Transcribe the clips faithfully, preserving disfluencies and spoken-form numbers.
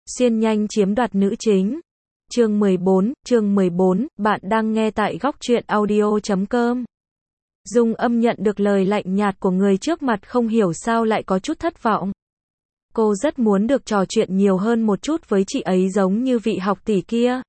Xuyên nhanh chiếm đoạt nữ chính. Chương mười bốn, chương mười bốn, bạn đang nghe tại góc truyện audio chấm com. Dung Âm nhận được lời lạnh nhạt của người trước mặt không hiểu sao lại có chút thất vọng. Cô rất muốn được trò chuyện nhiều hơn một chút với chị ấy giống như vị học tỷ kia.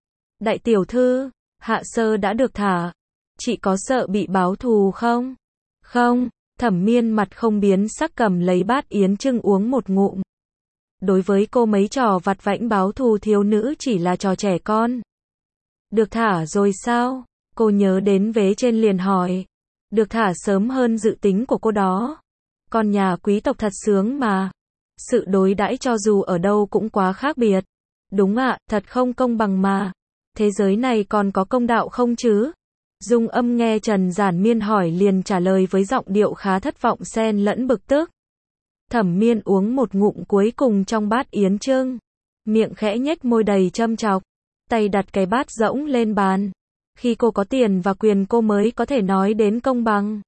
Đại tiểu thư, Hạ Sơ đã được thả. Chị có sợ bị báo thù không? Không, Thẩm Miên mặt không biến sắc cầm lấy bát yến trưng uống một ngụm. Đối với cô mấy trò vặt vãnh báo thù thiếu nữ chỉ là trò trẻ con. Được thả rồi sao? Cô nhớ đến vế trên liền hỏi. Được thả sớm hơn dự tính của cô đó. Con nhà quý tộc thật sướng mà. Sự đối đãi cho dù ở đâu cũng quá khác biệt. Đúng ạ, thật không công bằng mà. Thế giới này còn có công đạo không chứ? Dung Âm nghe Trần Giản Miên hỏi liền trả lời với giọng điệu khá thất vọng xen lẫn bực tức. Thẩm Miên uống một ngụm cuối cùng trong bát yến trưng. Miệng khẽ nhếch môi đầy châm chọc. Tay đặt cái bát rỗng lên bàn. Khi cô có tiền và quyền cô mới có thể nói đến công bằng.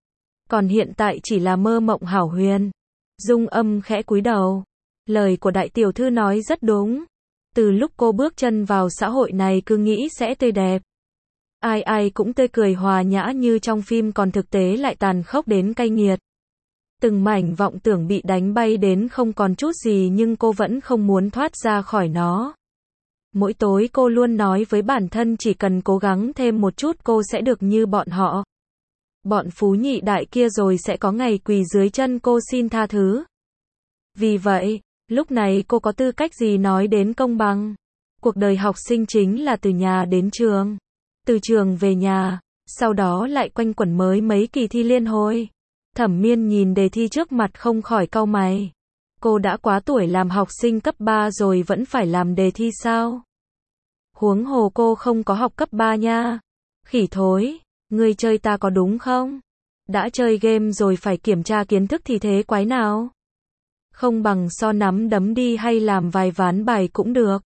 Còn hiện tại chỉ là mơ mộng hão huyền. Dung Âm khẽ cúi đầu. Lời của đại tiểu thư nói rất đúng. Từ lúc cô bước chân vào xã hội này cứ nghĩ sẽ tươi đẹp. Ai ai cũng tươi cười hòa nhã như trong phim còn thực tế lại tàn khốc đến cay nghiệt. Từng mảnh vọng tưởng bị đánh bay đến không còn chút gì nhưng cô vẫn không muốn thoát ra khỏi nó. Mỗi tối cô luôn nói với bản thân chỉ cần cố gắng thêm một chút cô sẽ được như bọn họ. Bọn phú nhị đại kia rồi sẽ có ngày quỳ dưới chân cô xin tha thứ. Vì vậy, lúc này cô có tư cách gì nói đến công bằng? Cuộc đời học sinh chính là từ nhà đến trường, từ trường về nhà, sau đó lại quanh quẩn mới mấy kỳ thi liên hồi. Thẩm Miên nhìn đề thi trước mặt không khỏi cau mày. Cô đã quá tuổi làm học sinh cấp ba rồi vẫn phải làm đề thi sao? Huống hồ cô không có học cấp ba nha. Khỉ thối, ngươi chơi ta có đúng không? Đã chơi game rồi phải kiểm tra kiến thức thì thế quái nào? Không bằng so nắm đấm đi hay làm vài ván bài cũng được.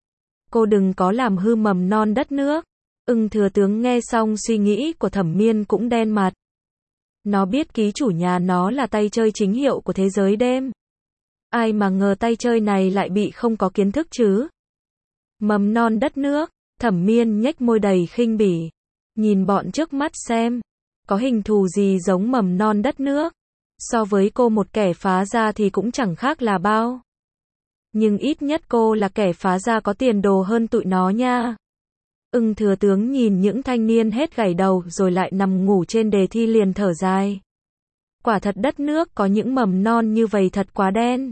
Cô đừng có làm hư mầm non đất nước. Ưng thừa tướng nghe xong suy nghĩ của Thẩm Miên cũng đen mặt. Nó biết ký chủ nhà nó là tay chơi chính hiệu của thế giới đêm. Ai mà ngờ tay chơi này lại bị không có kiến thức chứ. Mầm non đất nước, Thẩm Miên nhếch môi đầy khinh bỉ. Nhìn bọn trước mắt xem, có hình thù gì giống mầm non đất nước. So với cô một kẻ phá gia thì cũng chẳng khác là bao. Nhưng ít nhất cô là kẻ phá gia có tiền đồ hơn tụi nó nha. Ưng thừa tướng nhìn những thanh niên hết gảy đầu rồi lại nằm ngủ trên đề thi liền thở dài. Quả thật đất nước có những mầm non như vậy thật quá đen.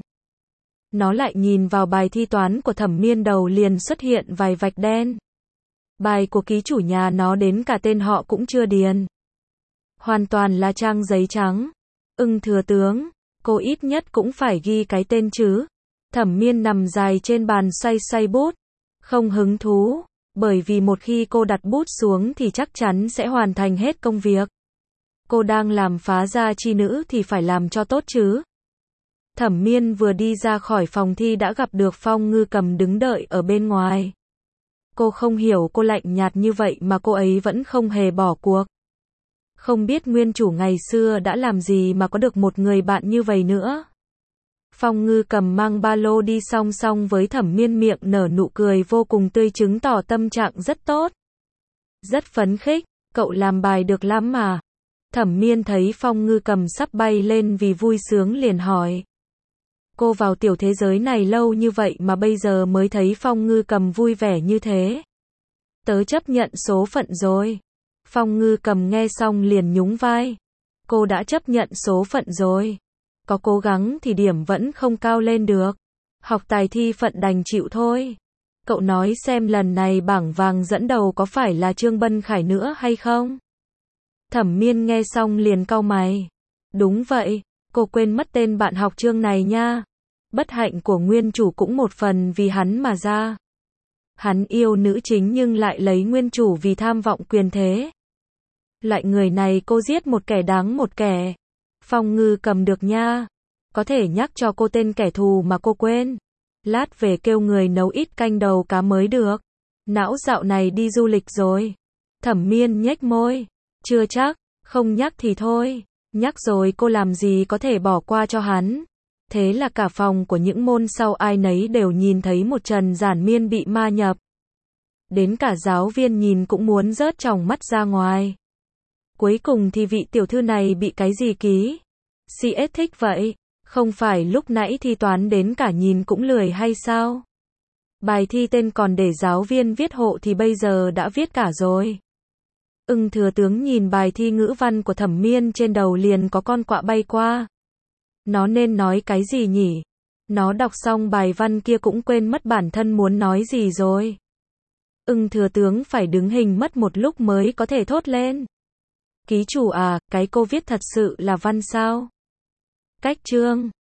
Nó lại nhìn vào bài thi toán của Thẩm Miên đầu liền xuất hiện vài vạch đen. Bài của ký chủ nhà nó đến cả tên họ cũng chưa điền. Hoàn toàn là trang giấy trắng. Ưng thừa tướng, cô ít nhất cũng phải ghi cái tên chứ. Thẩm Miên nằm dài trên bàn xoay xoay bút. Không hứng thú. Bởi vì một khi cô đặt bút xuống thì chắc chắn sẽ hoàn thành hết công việc. Cô đang làm phá gia chi nữ thì phải làm cho tốt chứ. Thẩm Miên vừa đi ra khỏi phòng thi đã gặp được Phong Ngư Cầm đứng đợi ở bên ngoài. Cô không hiểu cô lạnh nhạt như vậy mà cô ấy vẫn không hề bỏ cuộc. Không biết nguyên chủ ngày xưa đã làm gì mà có được một người bạn như vậy nữa. Phong Ngư Cầm mang ba lô đi song song với Thẩm Miên miệng nở nụ cười vô cùng tươi chứng tỏ tâm trạng rất tốt. Rất phấn khích, cậu làm bài được lắm mà. Thẩm Miên thấy Phong Ngư Cầm sắp bay lên vì vui sướng liền hỏi. Cô vào tiểu thế giới này lâu như vậy mà bây giờ mới thấy Phong Ngư Cầm vui vẻ như thế. Tớ chấp nhận số phận rồi. Phong Ngư Cầm nghe xong liền nhún vai. Cô đã chấp nhận số phận rồi. Có cố gắng thì điểm vẫn không cao lên được. Học tài thi phận đành chịu thôi. Cậu nói xem lần này bảng vàng dẫn đầu có phải là Trương Bân Khải nữa hay không? Thẩm Miên nghe xong liền cau mày. Đúng vậy, cô quên mất tên bạn học Trương này nha. Bất hạnh của nguyên chủ cũng một phần vì hắn mà ra. Hắn yêu nữ chính nhưng lại lấy nguyên chủ vì tham vọng quyền thế. Loại người này cô giết một kẻ đáng một kẻ. Phong Ngư Cầm được nha. Có thể nhắc cho cô tên kẻ thù mà cô quên. Lát về kêu người nấu ít canh đầu cá mới được. Não dạo này đi du lịch rồi. Thẩm Miên nhếch môi. Chưa chắc, không nhắc thì thôi. Nhắc rồi cô làm gì có thể bỏ qua cho hắn. Thế là cả phòng của những môn sau ai nấy đều nhìn thấy một Trần Giản Miên bị ma nhập. Đến cả giáo viên nhìn cũng muốn rớt tròng mắt ra ngoài. Cuối cùng thì vị tiểu thư này bị cái gì ký? xê ét thích vậy? Không phải lúc nãy thi toán đến cả nhìn cũng lười hay sao? Bài thi tên còn để giáo viên viết hộ thì bây giờ đã viết cả rồi. Ưng thừa tướng nhìn bài thi ngữ văn của Thẩm Miên trên đầu liền có con quạ bay qua. Nó nên nói cái gì nhỉ? Nó đọc xong bài văn kia cũng quên mất bản thân muốn nói gì rồi. Ưng thừa tướng phải đứng hình mất một lúc mới có thể thốt lên. Ký chủ à, cái cô viết thật sự là văn sao? Cách chương